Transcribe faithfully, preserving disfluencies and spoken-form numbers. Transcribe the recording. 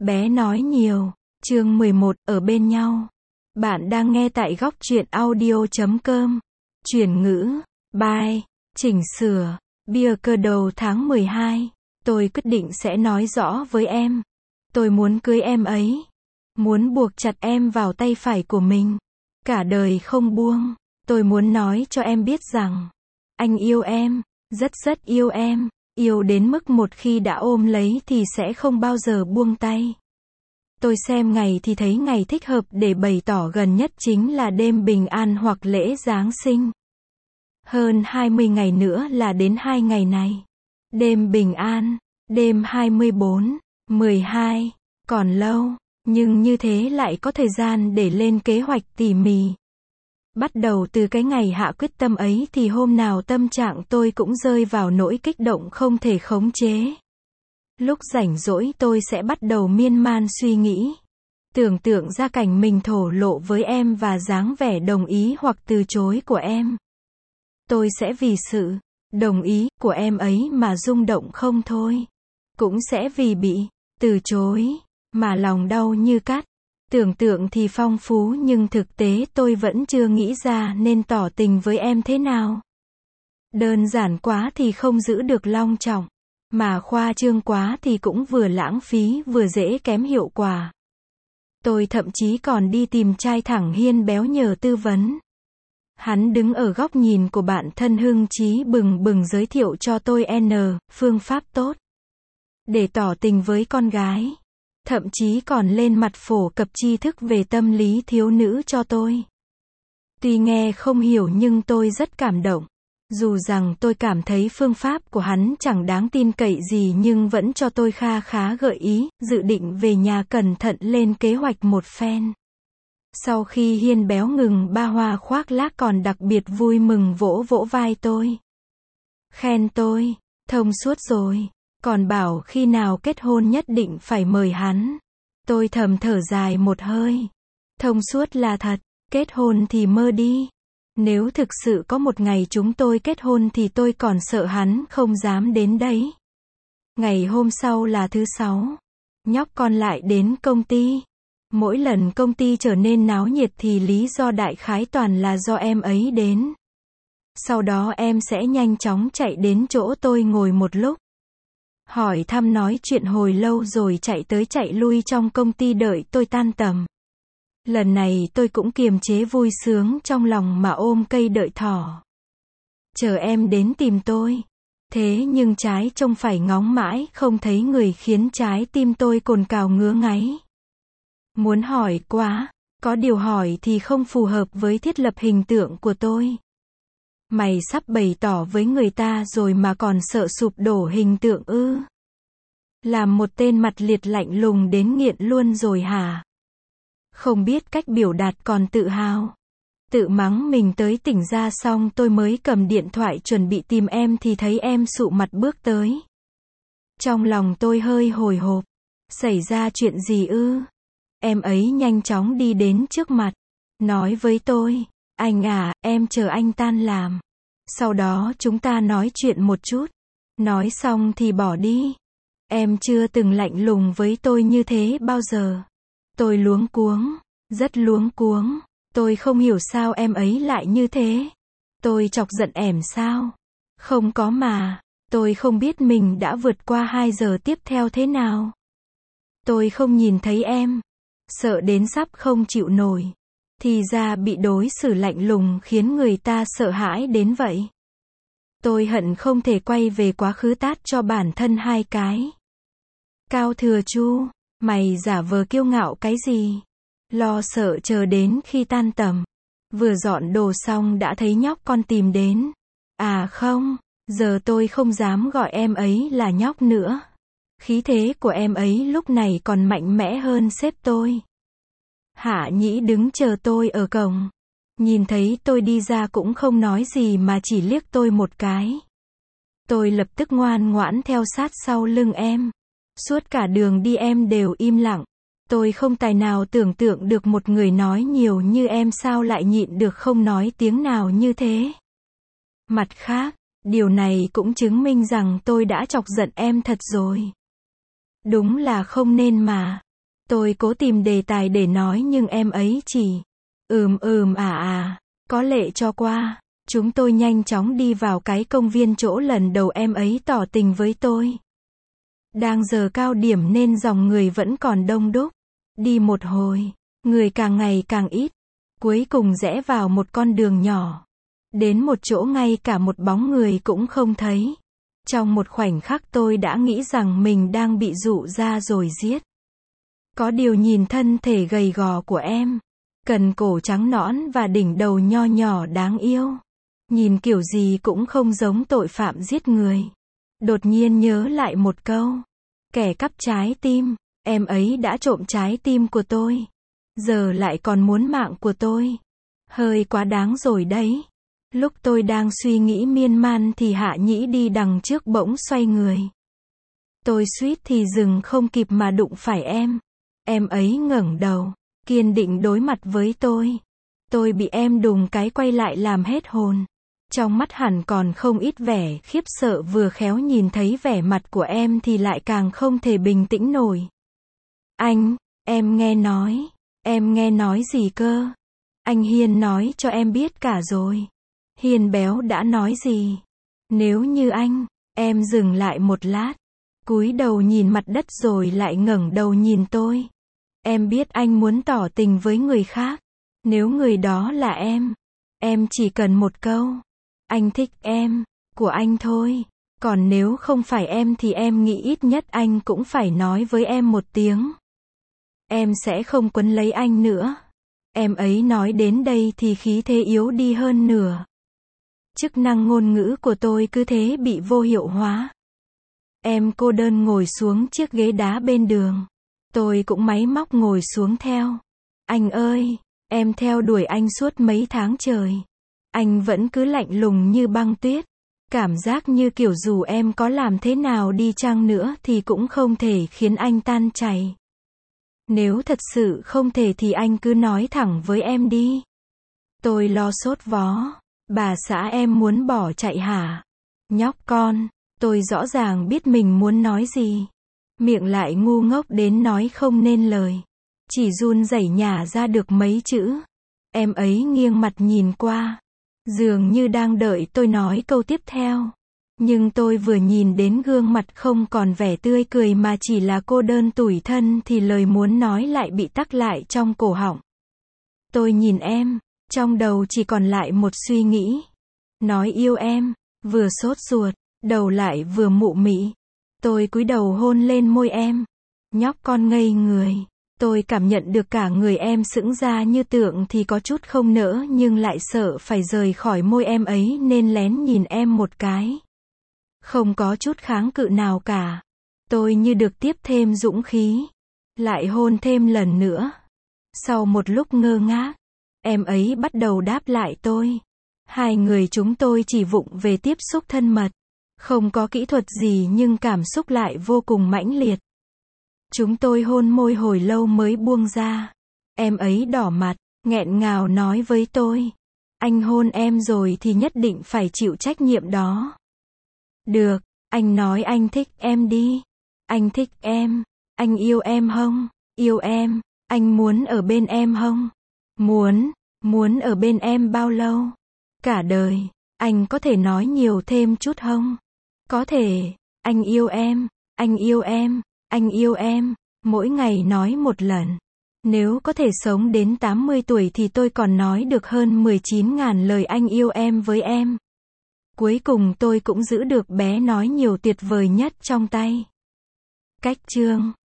Bé nói nhiều. Chương mười một, ở bên nhau. Bạn đang nghe tại góc truyện audio chấm com. Chuyển ngữ. Bye. Chỉnh sửa. Bia cơ đầu tháng mười hai. Tôi quyết định sẽ nói rõ với em. Tôi muốn cưới em ấy. Muốn buộc chặt em vào tay phải của mình. Cả đời không buông. Tôi muốn nói cho em biết rằng anh yêu em. Rất rất yêu em. Yêu đến mức một khi đã ôm lấy thì sẽ không bao giờ buông tay. Tôi xem ngày thì thấy ngày thích hợp để bày tỏ gần nhất chính là đêm bình an hoặc lễ Giáng sinh. Hơn hai mươi ngày nữa là đến hai ngày này. Đêm bình an, đêm hai mươi bốn, mười hai, còn lâu, nhưng như thế lại có thời gian để lên kế hoạch tỉ mỉ. Bắt đầu từ cái ngày hạ quyết tâm ấy thì hôm nào tâm trạng tôi cũng rơi vào nỗi kích động không thể khống chế. Lúc rảnh rỗi tôi sẽ bắt đầu miên man suy nghĩ. Tưởng tượng ra cảnh mình thổ lộ với em và dáng vẻ đồng ý hoặc từ chối của em. Tôi sẽ vì sự đồng ý của em ấy mà rung động không thôi. Cũng sẽ vì bị từ chối mà lòng đau như cắt. Tưởng tượng thì phong phú nhưng thực tế tôi vẫn chưa nghĩ ra nên tỏ tình với em thế nào. Đơn giản quá thì không giữ được long trọng. Mà khoa trương quá thì cũng vừa lãng phí vừa dễ kém hiệu quả. Tôi thậm chí còn đi tìm trai thẳng Hiên béo nhờ tư vấn. Hắn đứng ở góc nhìn của bạn thân hưng chí bừng bừng giới thiệu cho tôi N, phương pháp tốt để tỏ tình với con gái. Thậm chí còn lên mặt phổ cập tri thức về tâm lý thiếu nữ cho tôi. Tuy nghe không hiểu nhưng tôi rất cảm động. Dù rằng tôi cảm thấy phương pháp của hắn chẳng đáng tin cậy gì nhưng vẫn cho tôi kha khá gợi ý, dự định về nhà cẩn thận lên kế hoạch một phen. Sau khi Hiên béo ngừng ba hoa khoác lác còn đặc biệt vui mừng vỗ vỗ vai tôi. Khen tôi, thông suốt rồi, còn bảo khi nào kết hôn nhất định phải mời hắn. Tôi thầm thở dài một hơi. Thông suốt là thật, kết hôn thì mơ đi. Nếu thực sự có một ngày chúng tôi kết hôn thì tôi còn sợ hắn không dám đến đấy. Ngày hôm sau là thứ sáu. Nhóc con lại đến công ty. Mỗi lần công ty trở nên náo nhiệt thì lý do đại khái toàn là do em ấy đến. Sau đó em sẽ nhanh chóng chạy đến chỗ tôi ngồi một lúc. Hỏi thăm nói chuyện hồi lâu rồi chạy tới chạy lui trong công ty đợi tôi tan tầm. Lần này tôi cũng kiềm chế vui sướng trong lòng mà ôm cây đợi thỏ. Chờ em đến tìm tôi. Thế nhưng trái trông phải ngóng mãi không thấy người khiến trái tim tôi cồn cào ngứa ngáy. Muốn hỏi quá, có điều hỏi thì không phù hợp với thiết lập hình tượng của tôi. Mày sắp bày tỏ với người ta rồi mà còn sợ sụp đổ hình tượng ư? Làm một tên mặt liệt lạnh lùng đến nghiện luôn rồi hả? Không biết cách biểu đạt còn tự hào. Tự mắng mình tới tỉnh ra xong tôi mới cầm điện thoại chuẩn bị tìm em thì thấy em sụ mặt bước tới. Trong lòng tôi hơi hồi hộp. Xảy ra chuyện gì ư? Em ấy nhanh chóng đi đến trước mặt. Nói với tôi, anh à, em chờ anh tan làm. Sau đó chúng ta nói chuyện một chút. Nói xong thì bỏ đi. Em chưa từng lạnh lùng với tôi như thế bao giờ. Tôi luống cuống, rất luống cuống. Tôi không hiểu sao em ấy lại như thế. Tôi chọc giận em sao? Không có mà. Tôi không biết mình đã vượt qua hai giờ tiếp theo thế nào. Tôi không nhìn thấy em. Sợ đến sắp không chịu nổi. Thì ra bị đối xử lạnh lùng khiến người ta sợ hãi đến vậy. Tôi hận không thể quay về quá khứ tát cho bản thân hai cái. Cao Thừa Chu, mày giả vờ kiêu ngạo cái gì? Lo sợ chờ đến khi tan tầm. Vừa dọn đồ xong đã thấy nhóc con tìm đến. À không, giờ tôi không dám gọi em ấy là nhóc nữa. Khí thế của em ấy lúc này còn mạnh mẽ hơn sếp tôi. Hạ Nhĩ đứng chờ tôi ở cổng. Nhìn thấy tôi đi ra cũng không nói gì mà chỉ liếc tôi một cái. Tôi lập tức ngoan ngoãn theo sát sau lưng em. Suốt cả đường đi em đều im lặng. Tôi không tài nào tưởng tượng được một người nói nhiều như em sao lại nhịn được không nói tiếng nào như thế. Mặt khác, điều này cũng chứng minh rằng tôi đã chọc giận em thật rồi. Đúng là không nên mà. Tôi cố tìm đề tài để nói nhưng em ấy chỉ ừm ừm à à, có lệ cho qua. Chúng tôi nhanh chóng đi vào cái công viên chỗ lần đầu em ấy tỏ tình với tôi. Đang giờ cao điểm nên dòng người vẫn còn đông đúc. Đi một hồi, người càng ngày càng ít. Cuối cùng rẽ vào một con đường nhỏ. Đến một chỗ ngay cả một bóng người cũng không thấy. Trong một khoảnh khắc tôi đã nghĩ rằng mình đang bị dụ ra rồi giết. Có điều nhìn thân thể gầy gò của em, cần cổ trắng nõn và đỉnh đầu nho nhỏ đáng yêu. Nhìn kiểu gì cũng không giống tội phạm giết người. Đột nhiên nhớ lại một câu. Kẻ cắp trái tim, em ấy đã trộm trái tim của tôi. Giờ lại còn muốn mạng của tôi. Hơi quá đáng rồi đấy. Lúc tôi đang suy nghĩ miên man thì Hạ Nhĩ đi đằng trước bỗng xoay người. Tôi suýt thì dừng không kịp mà đụng phải em. Em ấy ngẩng đầu, kiên định đối mặt với tôi. Tôi bị em đùng cái quay lại làm hết hồn. Trong mắt hẳn còn không ít vẻ khiếp sợ, vừa khéo nhìn thấy vẻ mặt của em thì lại càng không thể bình tĩnh nổi. Anh, em nghe nói. Em nghe nói gì cơ? Anh Hiên nói cho em biết cả rồi. Hiên béo đã nói gì? Nếu như anh, em dừng lại một lát. Cúi đầu nhìn mặt đất rồi lại ngẩng đầu nhìn tôi. Em biết anh muốn tỏ tình với người khác. Nếu người đó là em, em chỉ cần một câu. Anh thích em, của anh thôi. Còn nếu không phải em thì em nghĩ ít nhất anh cũng phải nói với em một tiếng. Em sẽ không quấn lấy anh nữa. Em ấy nói đến đây thì khí thế yếu đi hơn nửa. Chức năng ngôn ngữ của tôi cứ thế bị vô hiệu hóa. Em cô đơn ngồi xuống chiếc ghế đá bên đường. Tôi cũng máy móc ngồi xuống theo. Anh ơi, em theo đuổi anh suốt mấy tháng trời. Anh vẫn cứ lạnh lùng như băng tuyết. Cảm giác như kiểu dù em có làm thế nào đi chăng nữa thì cũng không thể khiến anh tan chảy. Nếu thật sự không thể thì anh cứ nói thẳng với em đi. Tôi lo sốt vó. Bà xã em muốn bỏ chạy hả? Nhóc con, tôi rõ ràng biết mình muốn nói gì. Miệng lại ngu ngốc đến nói không nên lời. Chỉ run rẩy nhả ra được mấy chữ. Em ấy nghiêng mặt nhìn qua. Dường như đang đợi tôi nói câu tiếp theo. Nhưng tôi vừa nhìn đến gương mặt không còn vẻ tươi cười mà chỉ là cô đơn tủi thân thì lời muốn nói lại bị tắc lại trong cổ họng. Tôi nhìn em, trong đầu chỉ còn lại một suy nghĩ. Nói yêu em, vừa sốt ruột, đầu lại vừa mụ mị. Tôi cúi đầu hôn lên môi em. Nhóc con ngây người. Tôi cảm nhận được cả người em sững ra như tượng thì có chút không nỡ nhưng lại sợ phải rời khỏi môi em ấy nên lén nhìn em một cái. Không có chút kháng cự nào cả. Tôi như được tiếp thêm dũng khí. Lại hôn thêm lần nữa. Sau một lúc ngơ ngác, em ấy bắt đầu đáp lại tôi. Hai người chúng tôi chỉ vụng về tiếp xúc thân mật. Không có kỹ thuật gì nhưng cảm xúc lại vô cùng mãnh liệt. Chúng tôi hôn môi hồi lâu mới buông ra. Em ấy đỏ mặt, nghẹn ngào nói với tôi. Anh hôn em rồi thì nhất định phải chịu trách nhiệm đó. Được, anh nói anh thích em đi. Anh thích em. Anh yêu em hông? Yêu em. Anh muốn ở bên em hông? Muốn. Muốn ở bên em bao lâu? Cả đời. Anh có thể nói nhiều thêm chút hông? Có thể. Anh yêu em. Anh yêu em. Anh yêu em. Mỗi ngày nói một lần. Nếu có thể sống đến tám mươi tuổi thì tôi còn nói được hơn mười chín ngàn lời anh yêu em với em. Cuối cùng tôi cũng giữ được bé nói nhiều tuyệt vời nhất trong tay. Cách chương